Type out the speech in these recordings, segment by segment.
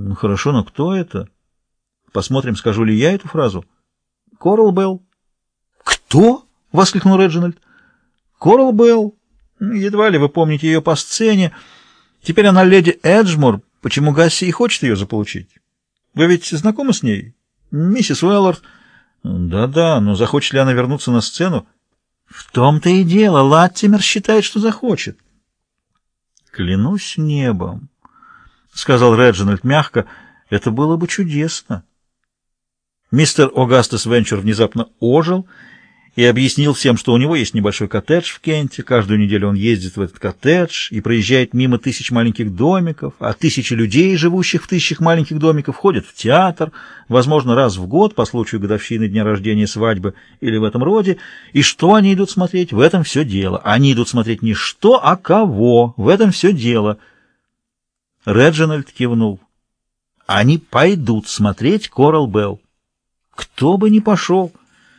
Ну, хорошо, но кто это? Посмотрим, скажу ли я эту фразу. Корал Белл. Кто? — воскликнул Реджинальд. Корал Белл. Едва ли вы помните ее по сцене. Теперь она леди Эджмур. Почему Гасси и хочет ее заполучить? Вы ведь знакомы с ней? Миссис Уэллард. Да-да, но захочет ли она вернуться на сцену? В том-то и дело. Латтимер считает, что захочет. Клянусь небом, — сказал Реджинальд мягко, — это было бы чудесно. Мистер Огастес Венчур внезапно ожил и объяснил всем, что у него есть небольшой коттедж в Кенте. Каждую неделю он ездит в этот коттедж и проезжает мимо тысяч маленьких домиков, а тысячи людей, живущих в тысячах маленьких домиков, ходят в театр, возможно, раз в год по случаю годовщины дня рождения, свадьбы или в этом роде. И что они идут смотреть? В этом все дело. Они идут смотреть не что, а кого. В этом все дело. Реджинальд кивнул. Они пойдут смотреть Корал Белл. Кто бы ни пошел.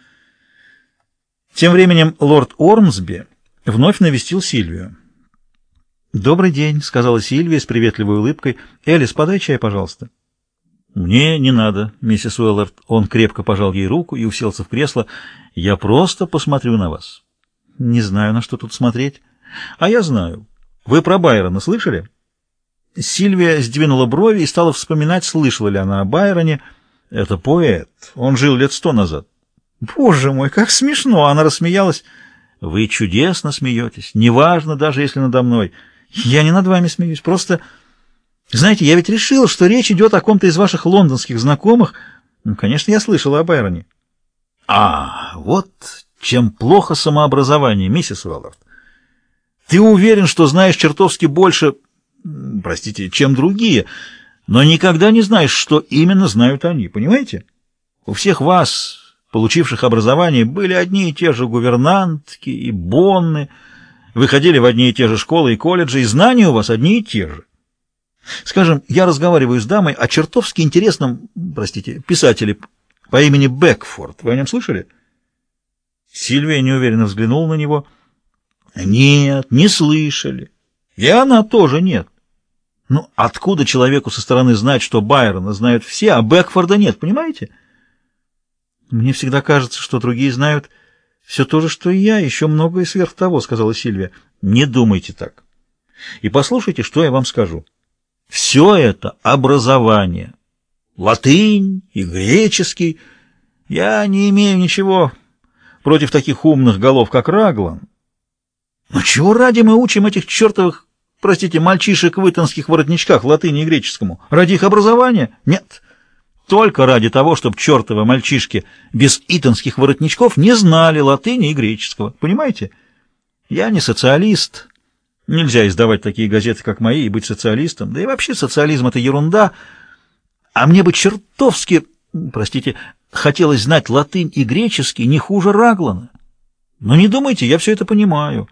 Тем временем лорд Ормсби вновь навестил Сильвию. «Добрый день», — сказала Сильвия с приветливой улыбкой. «Элис, подай чай, пожалуйста». «Мне не надо, миссис Уэллард». Он крепко пожал ей руку и уселся в кресло. «Я просто посмотрю на вас». «Не знаю, на что тут смотреть». «А я знаю. Вы про Байрона слышали?» Сильвия сдвинула брови и стала вспоминать, слышала ли она о Байроне. «Это поэт. Он жил лет 100 назад». «Боже мой, как смешно!» Она рассмеялась. «Вы чудесно смеетесь. Неважно, даже если надо мной. Я не над вами смеюсь. Просто, знаете, я ведь решил, что речь идет о ком-то из ваших лондонских знакомых. Ну, конечно, я слышала о Байроне». Вот чем плохо самообразование, миссис Уэллард. Ты уверен, что знаешь чертовски больше, простите, чем другие, но никогда не знаешь, что именно знают они, понимаете? У всех вас, получивших образование, были одни и те же гувернантки и бонны, вы ходили в одни и те же школы и колледжи, и знания у вас одни и те же. Скажем, я разговариваю с дамой о чертовски интересном, простите, писателе по имени Бекфорд. Вы о нем слышали? Сильвия неуверенно взглянула на него. Нет, не слышали. И она тоже нет. Ну, откуда человеку со стороны знать, что Байрона знают все, а Бекфорда нет, понимаете? Мне всегда кажется, что другие знают все то же, что и я, еще многое сверх того, — сказала Сильвия. Не думайте так. И послушайте, что я вам скажу. Все это образование. Латынь и греческий. Я не имею ничего против таких умных голов, как Раглан. Но чего ради мы учим этих чертовых, простите, мальчишек в итонских воротничках латыни и греческому? Ради их образования? Нет. Только ради того, чтобы чертовы мальчишки без итонских воротничков не знали латыни и греческого. Понимаете? Я не социалист. Нельзя издавать такие газеты, как мои, и быть социалистом. Да и вообще социализм — это ерунда. А мне бы чертовски, простите, хотелось знать латынь и греческий не хуже Раглана. Но не думайте, я все это понимаю.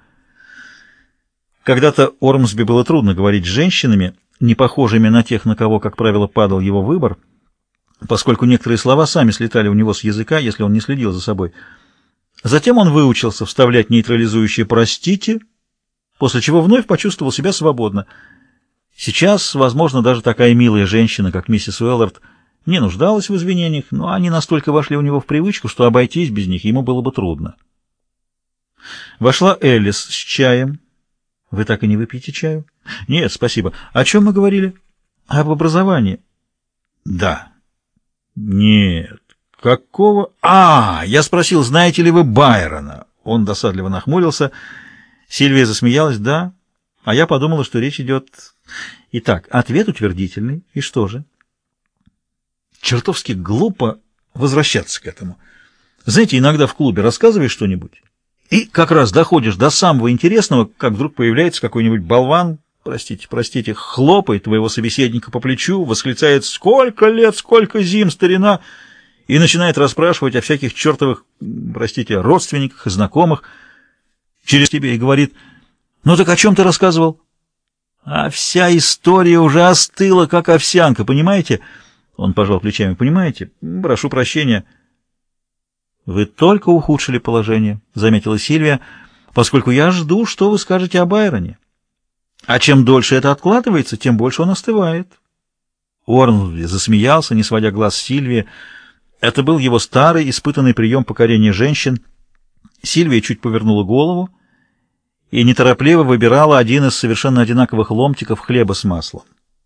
Когда-то Ормсби было трудно говорить с женщинами, не похожими на тех, на кого, как правило, падал его выбор, поскольку некоторые слова сами слетали у него с языка, если он не следил за собой. Затем он выучился вставлять нейтрализующие «простите», после чего вновь почувствовал себя свободно. Сейчас, возможно, даже такая милая женщина, как миссис Уэллард, не нуждалась в извинениях, но они настолько вошли у него в привычку, что обойтись без них ему было бы трудно. Вошла Элис с чаем. «Вы так и не выпьете чаю?» «Нет, спасибо. О чем мы говорили?» «Об образовании». «Да». «Нет. Какого...» Я спросил, знаете ли вы Байрона?» Он досадливо нахмурился. Сильвия засмеялась. «Да». А я подумала, что речь идет... Итак, ответ утвердительный. И что же? Чертовски глупо возвращаться к этому. Знаете, иногда в клубе рассказываешь что-нибудь, и как раз доходишь до самого интересного, как вдруг появляется какой-нибудь болван, простите, хлопает твоего собеседника по плечу, восклицает «Сколько лет, сколько зим, старина!» и начинает расспрашивать о всяких чертовых, родственниках и знакомых через тебя и говорит «Ну так о чем ты рассказывал?» А вся история уже остыла, как овсянка, понимаете? Он пожал плечами. Понимаете? Прошу прощения. Вы только ухудшили положение, заметила Сильвия, поскольку я жду, что вы скажете о Байроне. А чем дольше это откладывается, тем больше он остывает. Ормсби засмеялся, не сводя глаз с Сильвии. Это был его старый, испытанный прием покорения женщин. Сильвия чуть повернула голову и неторопливо выбирала один из совершенно одинаковых ломтиков хлеба с маслом.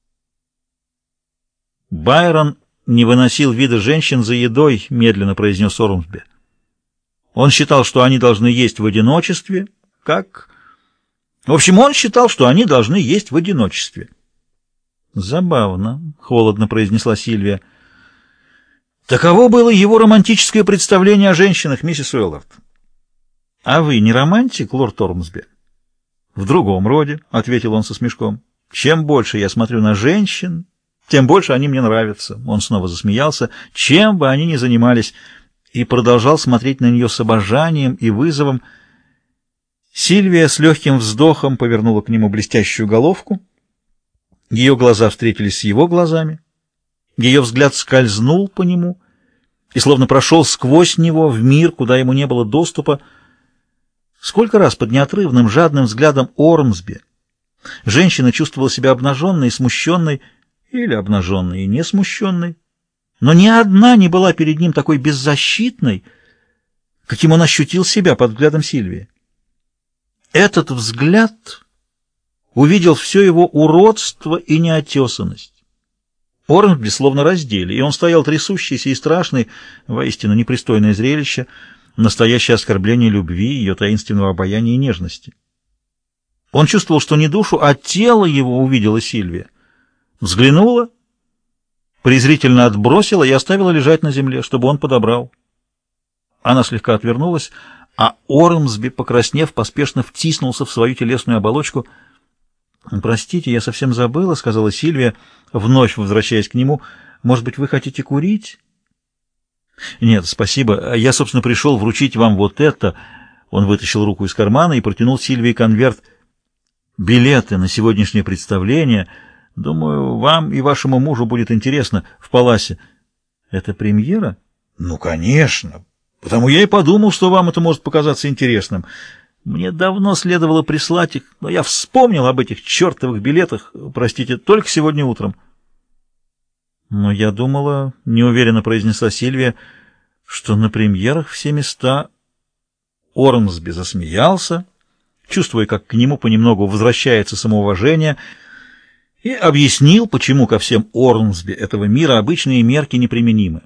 «Байрон не выносил вида женщин за едой», — медленно произнес Ормсби. «Он считал, что они должны есть в одиночестве, как... В общем, он считал, что они должны есть в одиночестве». «Забавно», — холодно произнесла Сильвия. «Таково было его романтическое представление о женщинах, миссис Уэллард». «А вы не романтик, лорд Ормсби?» «В другом роде», — ответил он со смешком. «Чем больше я смотрю на женщин, тем больше они мне нравятся». Он снова засмеялся, чем бы они ни занимались, и продолжал смотреть на нее с обожанием и вызовом. Сильвия с легким вздохом повернула к нему блестящую головку. Ее глаза встретились с его глазами. Ее взгляд скользнул по нему и словно прошел сквозь него в мир, куда ему не было доступа. Сколько раз под неотрывным, жадным взглядом Ормсби женщина чувствовала себя обнаженной и смущенной, или обнаженной и не смущенной, но ни одна не была перед ним такой беззащитной, каким он ощутил себя под взглядом Сильвии. Этот взгляд увидел все его уродство и неотесанность. Ормсби словно раздели, и он стоял трясущийся и страшный, воистину непристойное зрелище, настоящее оскорбление любви, ее таинственного обаяния и нежности. Он чувствовал, что не душу, а тело его увидела Сильвия. Взглянула, презрительно отбросила и оставила лежать на земле, чтобы он подобрал. Она слегка отвернулась, а Ормсби, покраснев, поспешно втиснулся в свою телесную оболочку. «Простите, я совсем забыла», — сказала Сильвия, вновь возвращаясь к нему. «Может быть, вы хотите курить?» «Нет, спасибо. Я, собственно, пришел вручить вам вот это». Он вытащил руку из кармана и протянул Сильвии конверт. «Билеты на сегодняшнее представление. Думаю, вам и вашему мужу будет интересно в Паласе». «Это премьера?» «Ну, конечно. Потому я и подумал, что вам это может показаться интересным. Мне давно следовало прислать их, но я вспомнил об этих чертовых билетах, простите, только сегодня утром». «Но я думала, — неуверенно произнесла Сильвия, — что на премьерах все места...» Ормсби засмеялся, чувствуя, как к нему понемногу возвращается самоуважение, и объяснил, почему ко всем Ормсби этого мира обычные мерки неприменимы.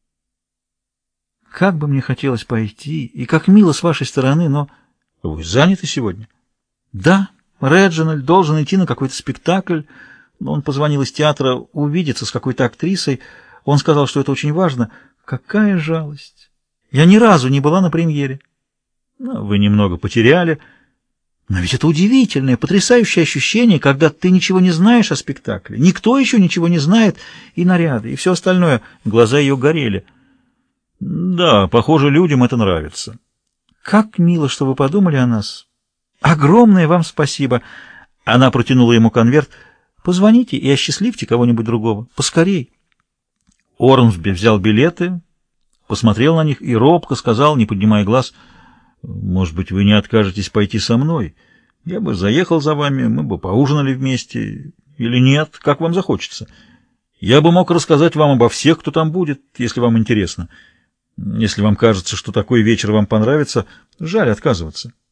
«Как бы мне хотелось пойти, и как мило с вашей стороны, но...» «Вы заняты сегодня?» «Да, Реджинальд должен идти на какой-то спектакль. Он позвонил из театра увидеться с какой-то актрисой. Он сказал, что это очень важно. Какая жалость! Я ни разу не была на премьере». «Ну, вы немного потеряли. Но ведь это удивительное, потрясающее ощущение, когда ты ничего не знаешь о спектакле. Никто еще ничего не знает, и наряды, и все остальное». Глаза ее горели. «Да, похоже, людям это нравится». «Как мило, что вы подумали о нас. Огромное вам спасибо». Она протянула ему конверт. «Позвоните и осчастливьте кого-нибудь другого. Поскорей». Ормсби взял билеты, посмотрел на них и робко сказал, не поднимая глаз: «Может быть, вы не откажетесь пойти со мной? Я бы заехал за вами, мы бы поужинали вместе. Или нет, как вам захочется. Я бы мог рассказать вам обо всех, кто там будет, если вам интересно. Если вам кажется, что такой вечер вам понравится, жаль отказываться».